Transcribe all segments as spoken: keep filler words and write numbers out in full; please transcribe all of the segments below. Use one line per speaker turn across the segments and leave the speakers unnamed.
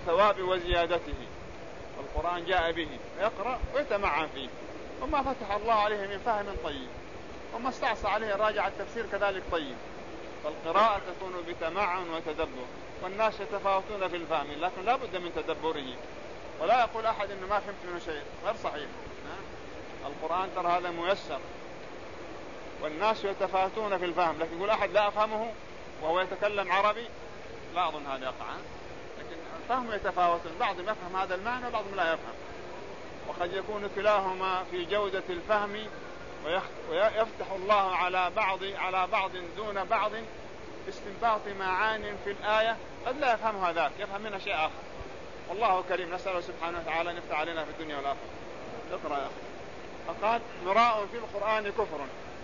الثواب وزيادته، والقرآن جاء به يقرأ ويتمعن فيه، وما فتح الله عليه من فهم طيب، وما استعصى عليه راجع التفسير كذلك طيب. فالقراءة تكون بتمعن وتدبر، والناس يتفاوتون في الفهم، لكن لا بد من تدبره، ولا يقول أحد إنه ما فهمت منه شيء، غير صحيح. القرآن ترى هذا ميسر، والناس يتفاوتون في الفهم، لكن يقول أحد لا أفهمه وهو يتكلم عربي، لا أظن هذا يقع. لكن الفهم يتفاوت، بعضهم يفهم هذا المعنى وبعضهم لا يفهم، وقد يكون كلاهما في جودة الفهم، ويفتح الله على بعض على بعض دون بعض استنباط معان في الآية قد لا يفهم هذاك، يفهم منها شيء آخر. والله كريم، نسأله سبحانه وتعالى أن يفتح علينا في الدنيا والآخرة. اقرأ يا أخي. فقال مراء في القرآن كفر.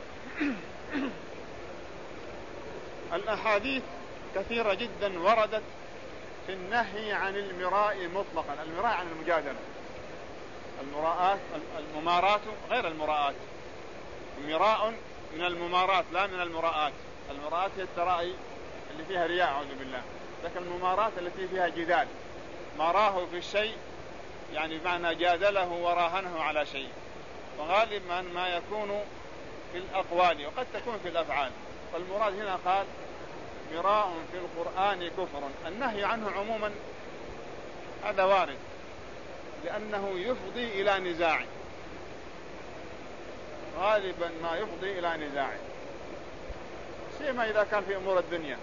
الأحاديث كثيرة جدا وردت في النهي عن المراء مطلقا. المراء عن المجادلة، المراءات الممارات غير المراءات. مراء من الممارات لا من المراءات. المراءات هي الترائي اللي فيها رياء أعوذ بالله، لكن الممارات التي فيها جدال، مراه في الشيء يعني بمعنى جادله وراهنه على شيء، وغالبا ما يكون في الأقوال وقد تكون في الأفعال. فالمراد هنا قال مراء في القرآن كفر. النهي عنه عموما هذا وارد، لأنه يفضي إلى نزاع، غالبا ما يفضي إلى نزاع، سيما إذا كان في أمور الدنيا.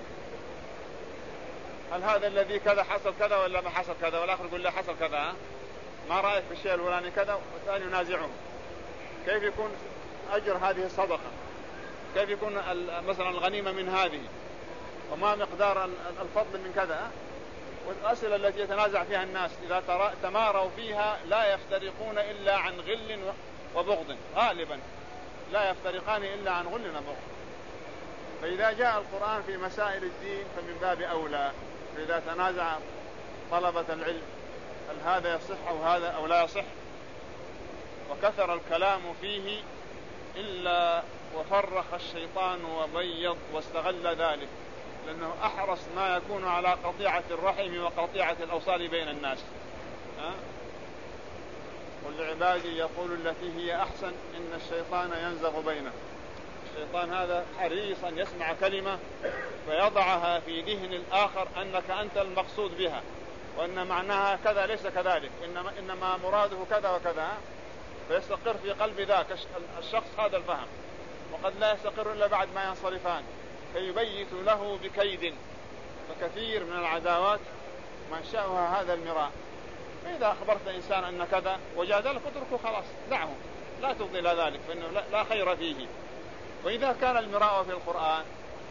هل هذا الذي كذا حصل كذا ولا ما حصل كذا، والآخر يقول لا حصل كذا، ما رأيك في الشيء الفلاني كذا، والثاني ينازعه. كيف يكون أجر هذه الصدقة؟ كيف يكون مثلا الغنيمة من هذه؟ وما مقدار الفضل من كذا؟ والأسئلة التي يتنازع فيها الناس إذا تماروا فيها لا يفترقون إلا عن غل وبغض، غالبا لا يفترقان إلا عن غل وبغض. فإذا جاء القرآن في مسائل الدين فمن باب أولى. فإذا تنازع طلبة العلم هل هذا يصح أو هذا أو لا يصح، وكثر الكلام فيه إلا وفرخ الشيطان وبيض واستغل ذلك، لأنه أحرص ما يكون على قطيعة الرحم وقطيعة الأوصال بين الناس. ها؟ قل لعبادي يقول التي هي أحسن إن الشيطان ينزغ بينه. الشيطان هذا حريص أن يسمع كلمة فيضعها في ذهن الآخر أنك أنت المقصود بها، وأن معناها كذا ليس كذلك، إنما, إنما مراده كذا وكذا، فيستقر في قلب ذاك الشخص هذا الفهم، وقد لا يستقر إلا بعد ما ينصرفان، فيبيت له بكيد. فكثير من العداوات منشأها هذا المراء. فإذا أخبرت إنسان أن كذا وجادلك اتركه خلاص، دعه، لا تفضي إلى ذلك، فإنه لا خير فيه. وإذا كان المراء في القرآن،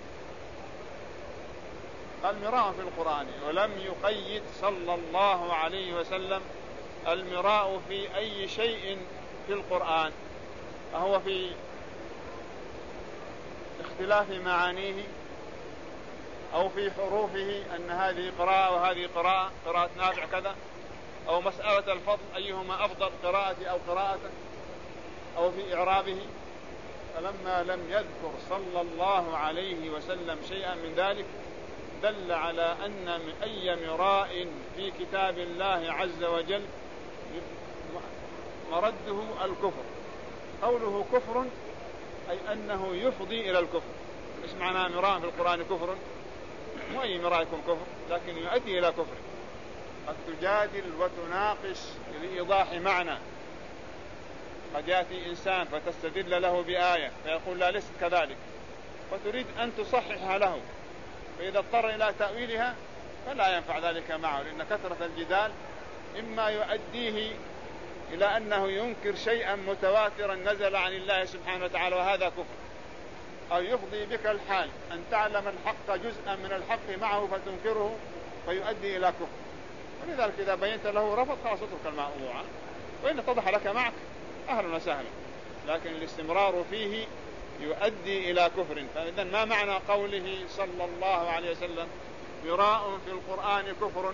المراء في القرآن ولم يقيد صلى الله عليه وسلم المراء في أي شيء في القرآن، فهو في اختلاف معانيه أو في حروفه أن هذه قراءة وهذه قراءة، قراءة نافع كذا، أو مسألة الفضل أيهما أفضل، قراءة أو قراءة، أو في إعرابه. فلما لم يذكر صلى الله عليه وسلم شيئا من ذلك دل على أن أي مراء في كتاب الله عز وجل مرده الكفر. قوله كفر أي أنه يفضي إلى الكفر. مش معنى مراء في القرآن كفر، مو أي مراء يكون كفر، لكن يؤدي إلى كفر. قد تجادل وتناقش لإيضاح معنى. قد يأتي إنسان فتستدل له بآية فيقول لا ليست كذلك، فتريد أن تصححها له، فإذا اضطر إلى تأويلها فلا ينفع ذلك معه، لأن كثرة الجدال إما يؤديه إلى أنه ينكر شيئا متواترا نزل عن الله سبحانه وتعالى وهذا كفر، أو يفضي بك الحال أن تعلم الحق جزءا من الحق معه فتنكره فيؤدي إلى كفر. ولذلك إذا بينت له رفض خلاص اترك الموضوع، وإن اتضح لك معك أهلا وسهلا، لكن الاستمرار فيه يؤدي إلى كفر. فإذا ما معنى قوله صلى الله عليه وسلم مراء في القرآن كفر؟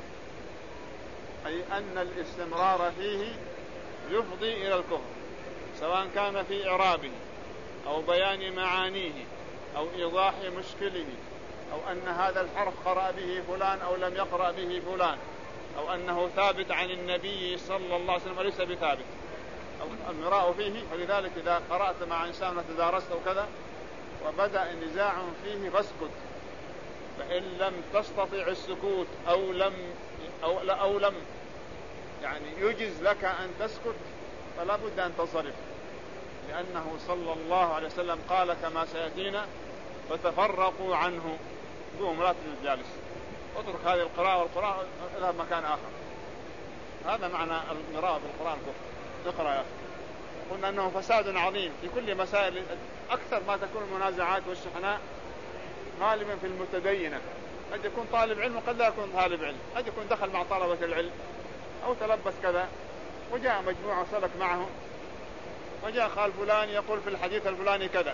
أي أن الاستمرار فيه يفضي إلى الكفر، سواء كان في إعرابه أو بيان معانيه أو إيضاح مشكله أو أن هذا الحرف قرأ به فلان أو لم يقرأ به فلان، أو أنه ثابت عن النبي صلى الله عليه وسلم وليس بثابت، أو المراء فيه. فلذلك إذا قرأت مع إنسان وتدارست أو كذا وبدأ نزاع فيه فاسكت، فإن لم تستطع السكوت أو لم أو, لا أو لم يعني يجز لك أن تسكت فلا بد أن تصرف، لأنه صلى الله عليه وسلم قال كما سيأتينا: فتفرقوا عنه، قوم لا تجلس جالس، اترك هذه القراءة والقراءة اذهب مكان آخر. هذا معنى المراء بالقرآن كفر. اقرأ يا أخي. قلنا أنه فساد عظيم في كل مسائل. أكثر ما تكون المنازعات والشحناء غالبا في المتدينة، قد يكون طالب علم وقد لا يكون طالب علم، قد يكون دخل مع طلبة العلم أو تلبس كذا وجاء مجموعة وسلك معهم وجاء قال فلان يقول في الحديث الفلاني كذا،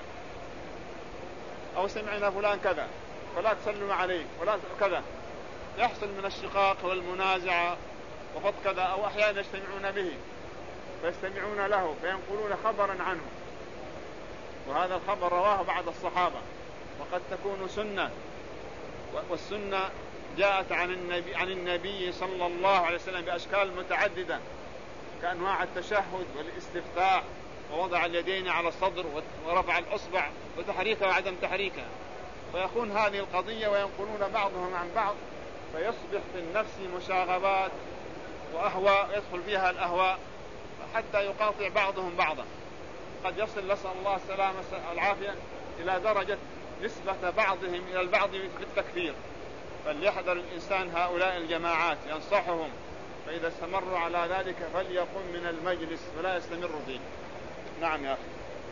أو سمعنا فلان كذا فلا تسلم عليه ولا كذا، يحصل من الشقاق والمنازعة وفض كذا، أو أحيانا يجتمعون به فيستمعون له فينقلون خبرا عنه، وهذا الخبر رواه بعض الصحابة وقد تكون سنة، والسنة جاءت عن النبي, عن النبي صلى الله عليه وسلم بأشكال متعددة كأنواع التشهد والاستفتاء ووضع اليدين على الصدر ورفع الأصبع وتحريكها وعدم تحريكها، فيكون هذه القضية وينقلون بعضهم عن بعض، فيصبح في النفس مشاغبات وأهواء يدخل فيها الأهواء حتى يقاطع بعضهم بعضا، قد يصل نسأل الله السلامة العافية إلى درجة نسبة بعضهم إلى البعض بالتكفير. فليحذر الإنسان هؤلاء الجماعات ينصحهم، فإذا استمروا على ذلك فليقم من المجلس ولا يستمر فيه. نعم يا أخي.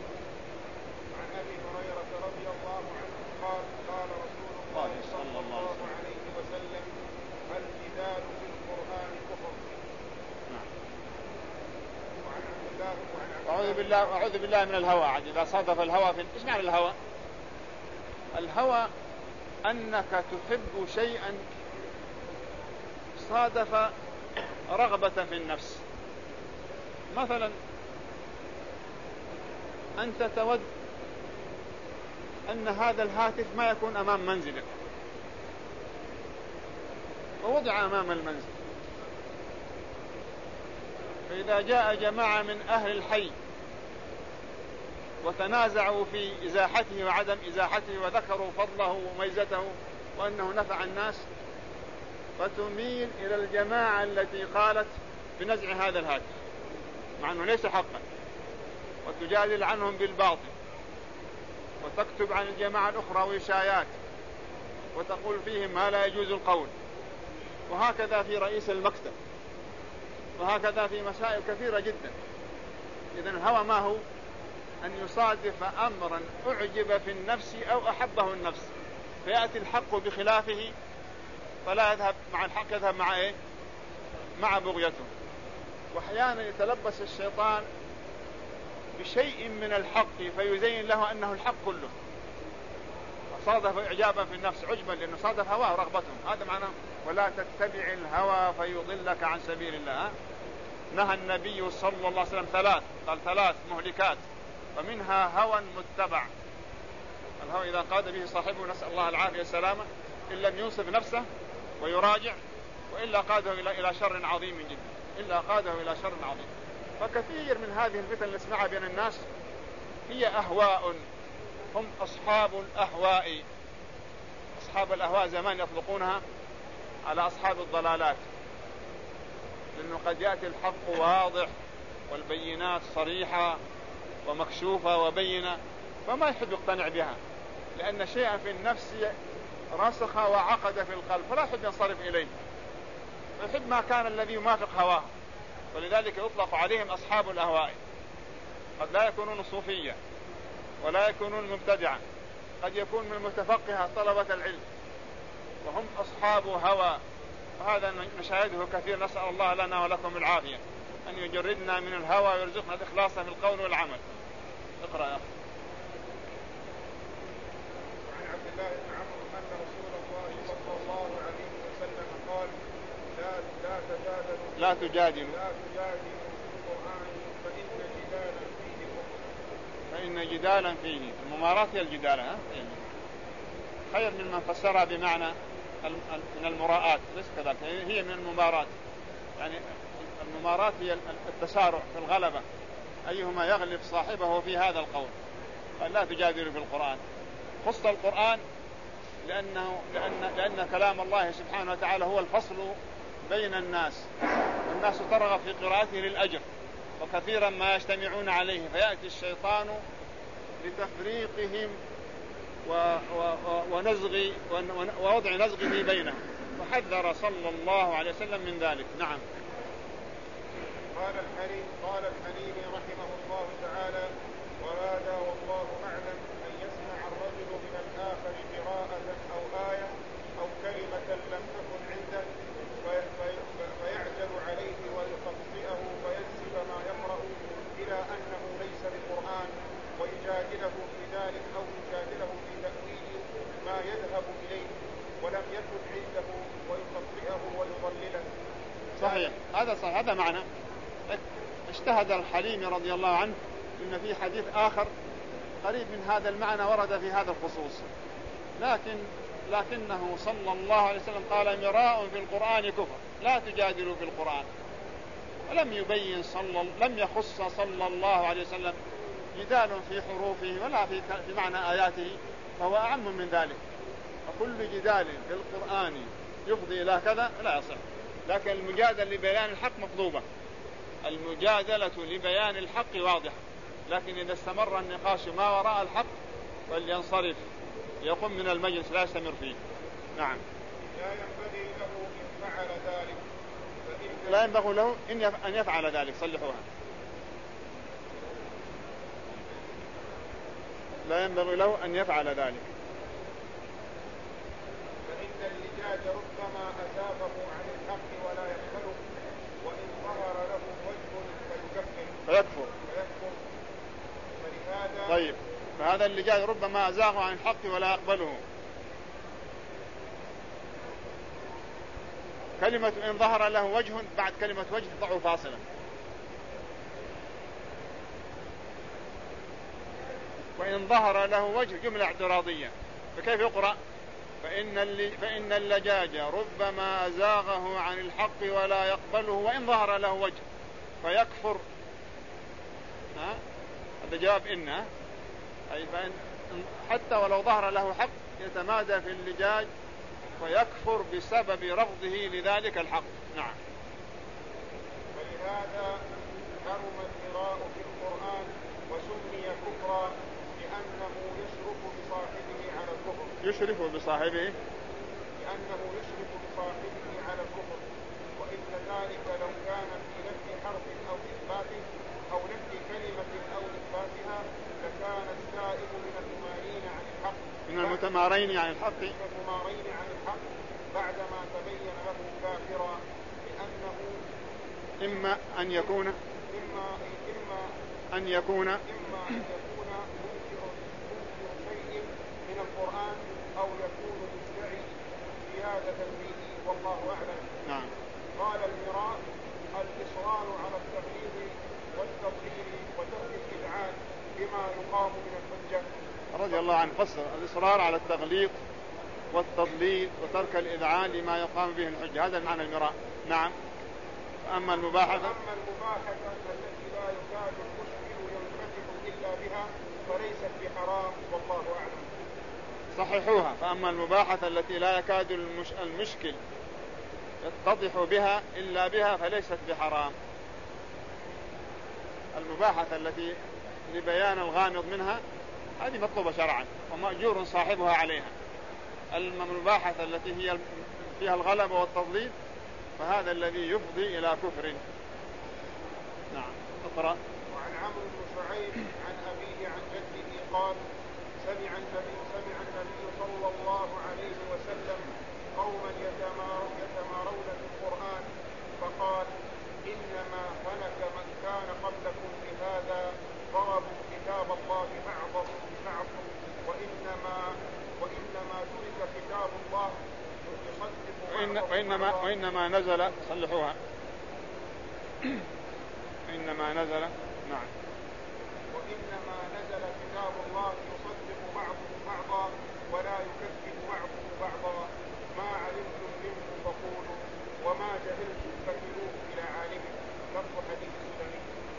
عن أبي هريرة رضي الله عنه قال قال رسول الله صلى الله عليه وسلم: الجدال في القرآن كفر.
أعوذ بالله أعوذ بالله من الهوى. عاد إذا صادف الهوى في إيش معنى الهوى؟ الهوى أنك تحب شيئا صادف رغبة في النفس. مثلا أنت تود أن هذا الهاتف ما يكون أمام منزلك ووضع أمام المنزل، فإذا جاء جماعة من أهل الحي وتنازعوا في إزاحته وعدم إزاحته وذكروا فضله وميزته وأنه نفع الناس، فتميل إلى الجماعة التي قالت بنزع هذا الهاتف مع أنه ليس حقا، وتجادل عنهم بالباطل، وتكتب عن الجماعة الأخرى وشايات وتقول فيهم ما لا يجوز القول، وهكذا في رئيس المكتب، وهكذا في مسائل كثيرة جدا. إذن الهوى ما هو؟ أن يصادف أمرا أعجب في النفس أو أحبه النفس فيأتي الحق بخلافه، فلا يذهب مع الحق، يذهب مع إيه؟ مع بغيته. وأحيانا يتلبس الشيطان بشيء من الحق فيزين له أنه الحق كله، صادف إعجابا في النفس عجبا لأنه صادف هواه رغبتهم. هذا معناه ولا تتبع الهوى فيضلك عن سبيل الله. نهى النبي صلى الله عليه وسلم ثلاث، قال ثلاث مهلكات ومنها هوى متبع. الهوى إذا قاد به صاحبه نسأل الله العافية والسلامة إن لم ينصف نفسه ويراجع، وإلا قاده إلى إلى شر عظيم جدا، إلا قاده إلى شر عظيم. فكثير من هذه الفتن اللي نسمعها بين الناس هي أهواء، هم أصحاب الأهواء. أصحاب الأهواء زمان يطلقونها على أصحاب الضلالات، لأنه قد يأتي الحق واضح والبينات صريحة ومكشوفة وبينة، فما يحب يقتنع بها، لأن شيئا في النفس رسخ وعقد في القلب فلا يحب ينصرف إليه، يحب ما كان الذي يوافق هواه. ولذلك يطلق عليهم أصحاب الأهواء. قد لا يكونون صوفية ولا يكونون مبتدعا، قد يكون من المتفقهة طلبة العلم، وهم أصحاب هوى. وهذا نشاهده كثير، نسأل الله لنا ولكم العافية أن يجردنا من الهوى ويرزقنا الإخلاص في القول والعمل. اقرأ يا أخي.
عن عبد الله بن عمرو أن رسول الله صلى الله عليه وسلم قال: لا لا تجادلوا
لا تجادلوا
لا تجادلوا في القرآن فإن جدالا فيه كفر.
فإن جدالا فيه الممارات هي الجدال. ها؟ خير من من فسرها بمعنى من المراءات، ليس كذلك، هي من المباراة. يعني المباراة هي التسارع في الغلبة، أيهما يغلب صاحبه في هذا القول. قال لا تجادلوا في القرآن. خص القرآن لأنه لأن, لأن كلام الله سبحانه وتعالى هو الفصل بين الناس، الناس ترغب في قراءته للأجر، وكثيرا ما يجتمعون عليه، فيأتي الشيطان لتفريقهم ونزغ ووضع نزغه بينهم، وحذر صلى الله عليه وسلم من ذلك. نعم.
قال الحليم قال الحليم رحمه الله تعالى: وهذا والله أعلم أن يسمع الرجل من الآخر قراءة أو آية أو كلمة لم تكن عنده فيعجل عليه ويخطئه فينسب ما يقرأ إلى أنه ليس بقرآن، ويجادله في ذلك أو يجادله في تأويل ما يذهب إليه ولم يكن عنده ويخطئه ويضلله.
صحيح، هذا صحيح، هذا معنى. اجتهد الحليم رضي الله عنه إن في حديث آخر قريب من هذا المعنى ورد في هذا الخصوص، لكن لكنه صلى الله عليه وسلم قال: مراء في القرآن كفر، لا تجادلوا في القرآن. ولم يبين صلى لم يخص صلى الله عليه وسلم جدال في حروفه ولا في في معنى آياته، فهو أعم من ذلك. وكل جدال في القرآن يفضي إلى كذا لا يصح، لكن المجادلة لبيان الحق مطلوبة، المجادلة لبيان الحق واضحة، لكن إذا استمر النقاش ما وراء الحق فلينصرف، يقوم من المجلس لا يستمر فيه. نعم.
لا ينبغي له إن فعل ذلك
لا ينبغي له أن يفعل ذلك. صلحوها. لا ينبغي له أن يفعل ذلك.
فإن اللجاج ربما أزاغه عن الحق ولا يقبله، وإن ظهر له وجه فيكفر
فيكفر.
فيكفر. فلهذا
طيب، فهذا اللجاج ربما أزاغه عن الحق ولا يقبله. كلمة إن ظهر له وجه بعد كلمة وجه ضعوا فاصلة. وإن ظهر له وجه جملة اعتراضية، فكيف يقرأ؟ فإن, اللي فإن اللجاج ربما أزاغه عن الحق ولا يقبله، وإن ظهر له وجه فيكفر. ها؟ هذا جواب إنه، أي فإن حتى ولو ظهر له حق يتمادى في اللجاج ويكفر بسبب رفضه لذلك الحق. نعم.
ولهذا حرم القراء في القرآن وسمي كفرا لأنه يشرف بصاحبه على الكفر.
يشرف بصاحبه
لأنه يشرف بصاحبه على الكفر، وإن ذلك لو كان في نفي حرف أو إثباته أو نفي كلمة أو إثباتها لكان السائل من الممارين عن الحق
من المتمارين عن الحق
من الممارين عن الحق بعدما تبين له كافرا، لأنه
إما أن يكون
إما إما
أن يكون
إما أن يكون منكر شيء من القرآن أو يكون مدعي زيادة فيه، والله أعلم.
نعم.
قال المراء الإصرار على التغليظ والتضليل وترك الإذعان بما يقام من الحجة.
رضي الله عنه فسر الإصرار على التغليظ والتضليل وترك الإذعان لما يقام به الحجة، هذا المعنى المراء. نعم. أما المباحثة
أما المباحثة التي لا يكاد المشكل ينفتح إلا بها فليست بحرام، والله أعلم.
صححوها. فأما المباحثة التي لا يكاد المش... المشكل يتضح بها إلا بها فليست بحرام. المباحثة التي لبيان الغامض منها هذه مطلوبة شرعا ومأجور صاحبها عليها. المباحثة التي هي فيها الغلبة والتضليل فهذا الذي يفضي إلى كفر. نعم. اقرأ.
وعن عمرو بن شعيب عن أبيه عن جده قال: سمع النبي سمع النبي صلى الله عليه وسلم قوما يتمارون في القرآن فقال: إنما هلك من كان قبلكم بهذا ضربوا كتاب الله بعضهم ببعض، وإنما وإنما ترك كتاب الله يصدق
وإن وإنما وإنما نزل صلحوها. إنما نزل. نعم.
وإنما نزل كتاب الله يصدق بعضه بعضا ولا يكذب بعضه بعضا ما علمتم منه فقولوا وما جهلتم فكلوه إلى عالمه. لفظ حديث السلمي.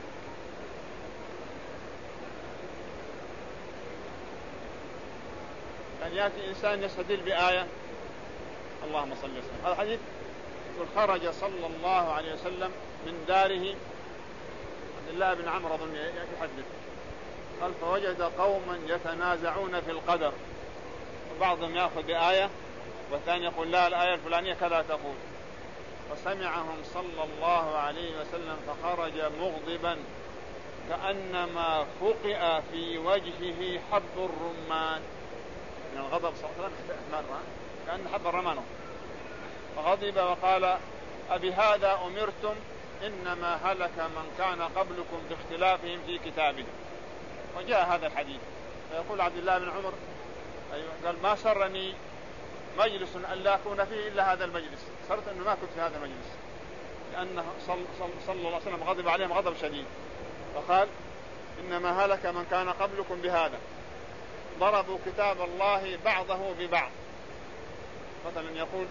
أن يأتي إنسان يستدل بآية اللهم صل وسلم. هذا حديث يقول خرج صلى الله عليه وسلم من داره عبد الله بن عمرو أظن يحدث قال فوجد قوما يتنازعون في القدر وبعضهم يأخذ بآية والثاني يقول لا الآية الفلانية كذا تقول فسمعهم صلى الله عليه وسلم فخرج مغضبا كأنما فقئ في وجهه حب الرمان من الغضب صلى الله عليه وسلم كأن حب الرمان فغضب وقال أبهذا أمرتم إنما هلك من كان قبلكم باختلافهم في كتابه. وجاء هذا الحديث فيقول عبد الله بن عمر أيوة قال ما سرني مجلس أن لا أكون فيه إلا هذا المجلس صرت أنه ما كنت في هذا المجلس لأنه صلى, صل صل الله عليه وسلم غضب عليهم غضب شديد فقال إنما هلك من كان قبلكم بهذا ضربوا كتاب الله بعضه ببعض. مثلا يقول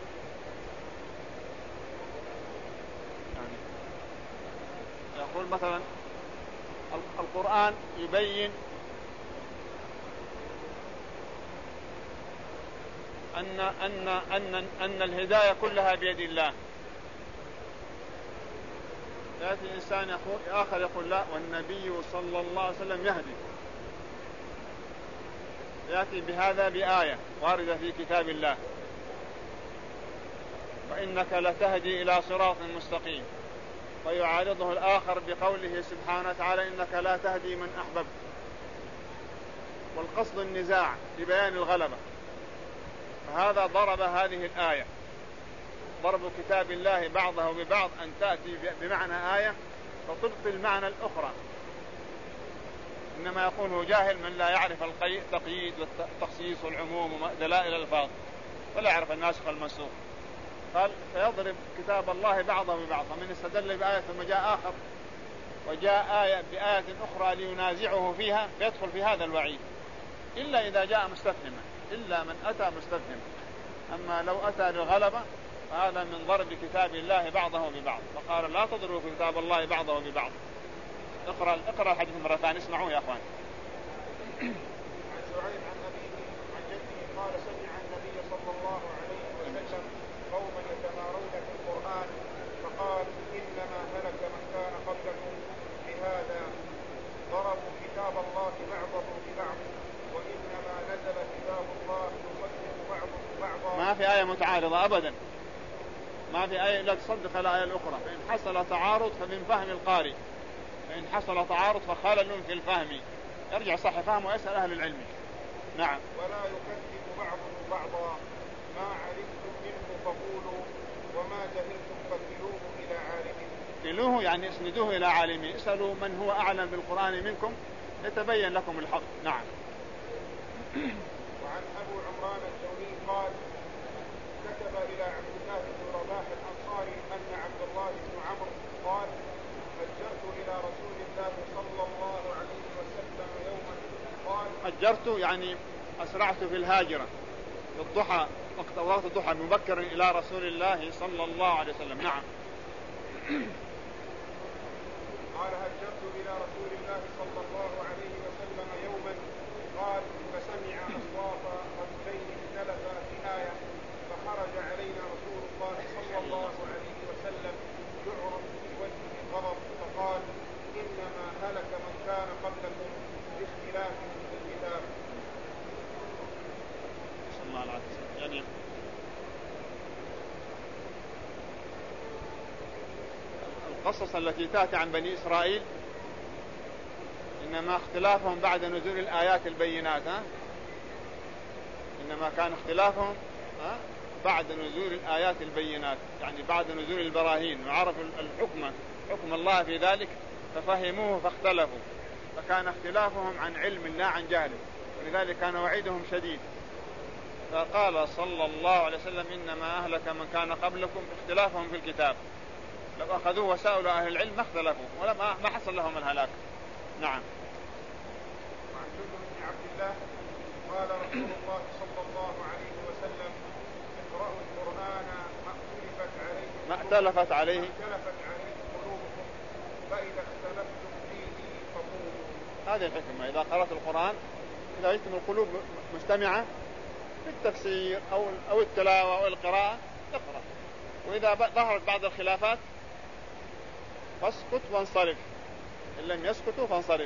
يعني يقول مثلا القرآن يبين أن, أن, أن, أن الهداية كلها بيد الله. يأتي الإنسان يقول آخر يقول لا والنبي صلى الله عليه وسلم يهدي يأتي بهذا بآية واردة في كتاب الله وإنك لتهدي إلى صراط مستقيم ويعارضه الآخر بقوله سبحانه وتعالى إنك لا تهدي من أحببت والقصد النزاع لبيان الغلبة. فهذا ضرب هذه الآية ضرب كتاب الله بعضه ببعض أن تأتي بمعنى آية فتبطل المعنى الأخرى. إنما يقوله جاهل من لا يعرف التقييد والتخصيص والعموم ودلائل الألفاظ ولا يعرف الناسخ والمنسوخ. قال فيضرب كتاب الله بعضه ببعض فمن استدل بآية ثم جاء آخر وجاء آية بآية أخرى لينازعه فيها فيدخل في هذا الوعيد إلا إذا جاء مستفهما إلا من أتى مستفهما. أما لو أتى للغلبة فهذا من ضرب كتاب الله بعضه ببعض. فقال لا تضربوا كتاب الله بعضه ببعض. اقرأ اقرأ الحديث مرة ثانية اسمعوه يا أخوان.
عن شعيب عن أبيه عن جده قال سمع النبي صلى الله عليه وسلم قوما يتمارون في القرآن فقال إنما هلك من كان قبلكم بهذا ضربوا كتاب الله بعضه ببعض وإنما نزل كتاب الله يصدق بعضه بعضا.
ما في آية متعارضة أبدا ما في آية لا تصدق الآية الأخرى. فإن حصل تعارض فمن فهم القارئ فإن حصل تعارض فخلل في الفهم يرجع صح فهم ويسأل أهل العلم. نعم.
ولا يكذب بعضه بعضا ما علمتم منه فقولوا وما جهلتم فكلوه إلى عالمه.
كلوه يعني اسندوه إلى عالمه اسألوا من هو أعلم بالقرآن منكم يتبين لكم الحق. نعم.
وعن أبو عمران الجوني قال كتب إلى عبد الله بن رباح الأنصاري أن عبد الله بن عمرو قال هجرت إلى رسول الله صلى الله عليه وسلم يوما قال
هجرت يعني أسرعت في الهاجرة في الضحى وقت وقت الضحى مبكر إلى رسول الله صلى الله عليه وسلم. نعم.
قال هجرت إلى رسول الله صلى الله عليه وسلم يوما قال فسمع أصوات رجلين اختلفا في آية فخرج علينا رسول الله صلى الله عليه وسلم يعرض في وجهه الغضب فقال إنما هلك من كان قبلكم باختلاف في الكتاب.
صلى الله عليه وسلم. يعني القصص التي تأتي عن بني إسرائيل إنما اختلافهم بعد نزول الآيات البينات ها؟ إنما كان اختلافهم ها؟ بعد نزول الآيات البينات يعني بعد نزول البراهين وعرفوا الحكم حكم الله في ذلك ففهموه فاختلفوا فكان اختلافهم عن علم لا عن جهل ولذلك كان وعيدهم شديد. فقال صلى الله عليه وسلم إنما أهلك من كان قبلكم اختلافهم في الكتاب لو أخذوه وسألوا أهل العلم ما اختلفوا ولا ما حصل لهم الهلاك. نعم.
جندب بن عبد الله قال رسول الله صلى الله عليه وسلم اقرأوا القرآن ما اختلفت عليه
ما اختلفت عليه
ما اختلفت عليه قلوبكم فإذا اختلفتم فيه فقولوا.
هذه الحكمة، إذا قرأت القرآن إذا جئتم القلوب مجتمعة في التفسير أو أو التلاوة أو القراءة اقرأ، وإذا ظهرت بعض الخلافات فاسكت وانصرف، إن لم يسكتوا فانصرف.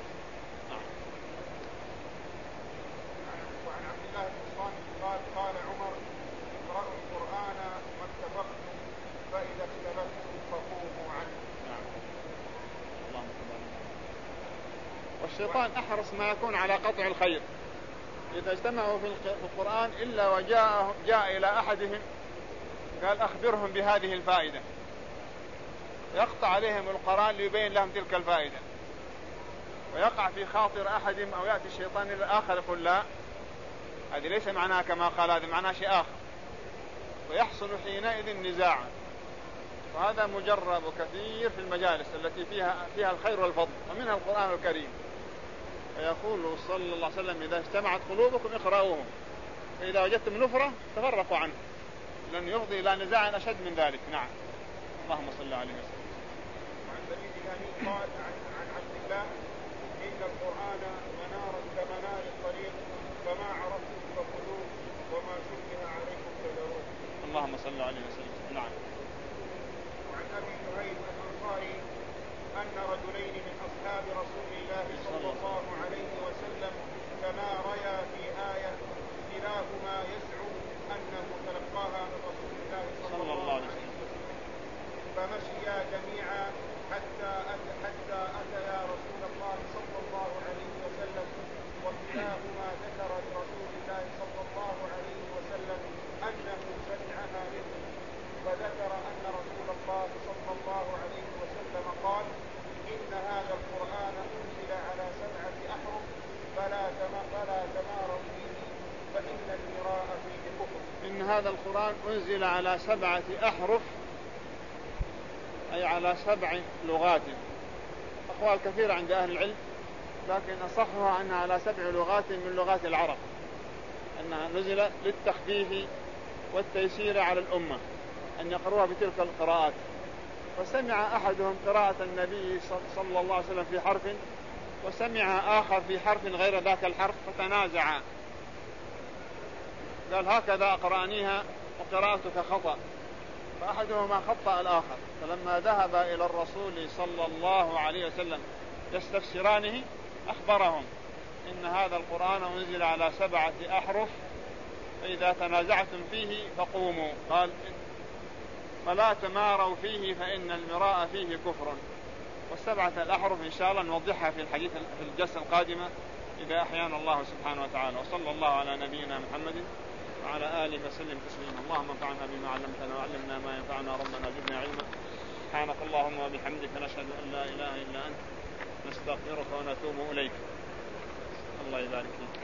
وعن عبد الله بن صامت قال قال عمر اقرأوا القرآن ما اتفقتم فإذا اختلفتم فقوموا عنه.
اللهم صل. والشيطان أحرص ما يكون على قطع الخير، إذا اجتمعوا في القرآن إلا وجاء جاء إلى أحدهم قال أخبرهم بهذه الفائدة، يقطع عليهم القرآن ليبين لهم تلك الفائدة، ويقع في خاطر أحدهم أو يأتي الشيطان إلى الآخر يقول لا هذه ليس معناها كما قال، هذا معناه شيء آخر، ويحصل حينئذ نزاعا. وهذا مجرب كثير في المجالس التي فيها فيها الخير والفضل، ومنها القرآن الكريم. فيقول صلى الله عليه وسلم إذا اجتمعت قلوبكم اقرأوهم، فإذا وجدتم نفرة تفرقوا عنه، لن يفضي إلى نزاع أشد من ذلك. نعم. اللهم صل عليه وسلم.
وعن بني الهاني قال عن عبد الله إن القرآن منار كمنار الطريق فما عرفتم فخذوه وما شبه عليكم فذروه.
اللهم صل عليه وسلم. نعم.
وعن أبي جهيم الأنصاري أن رجلين من أصحاب رسول الله صلى الله عليه وسلم تناريا في آية كلاهما يزعم أنه تلقاها من رسول الله صلى الله عليه وسلم، فمشيا جميعا حتى أتى حتى أتيا رسول الله صلى الله عليه وسلم، وكلاهما ذكر لرسول الله صلى الله عليه وسلم أنه سمعها منه، فذكر أن رسول الله صلى الله عليه وسلم قال إن هذا القرآن أنزل على سبعة أحرف فلا فلا تماروا فيه فإن المراء فيه كفر.
إن هذا القرآن أنزل على سبعة أحرف أي على سبع لغات. أقوال كثيرة عند أهل العلم، لكن أصحها أنها على سبع لغات من لغات العرب، أنها نزل للتخفيف والتيسير على الأمة أن يقرؤها بتلك القراءات. فسمع أحدهم قراءة النبي صلى الله عليه وسلم في حرف، وسمع آخر في حرف غير ذاك الحرف، فتنازعا، قال هكذا أقرأنيها وقراءتك خطأ، فأحدهما خطأ الآخر. فلما ذهب إلى الرسول صلى الله عليه وسلم يستفسرانه أخبرهم إن هذا القرآن أنزل على سبعة أحرف فإذا تنازعتم فيه فقوموا، قال فلا تماروا فيه فإن المراء فيه كفر. والسبعة الأحرف إن شاء الله نوضحها في الحديث في الجلسة القادمة إذا أحيانا الله سبحانه وتعالى. وصلى الله على نبينا محمد وعلى آله وسلم تسليما. اللهم انفعنا بما علمتنا وعلمنا ما ينفعنا، ربنا زدنا علما. سبحانك اللهم وبحمدك نشهد أن لا إله إلا أنت نستغفرك ونتوب إليك. الله يبارك فيك.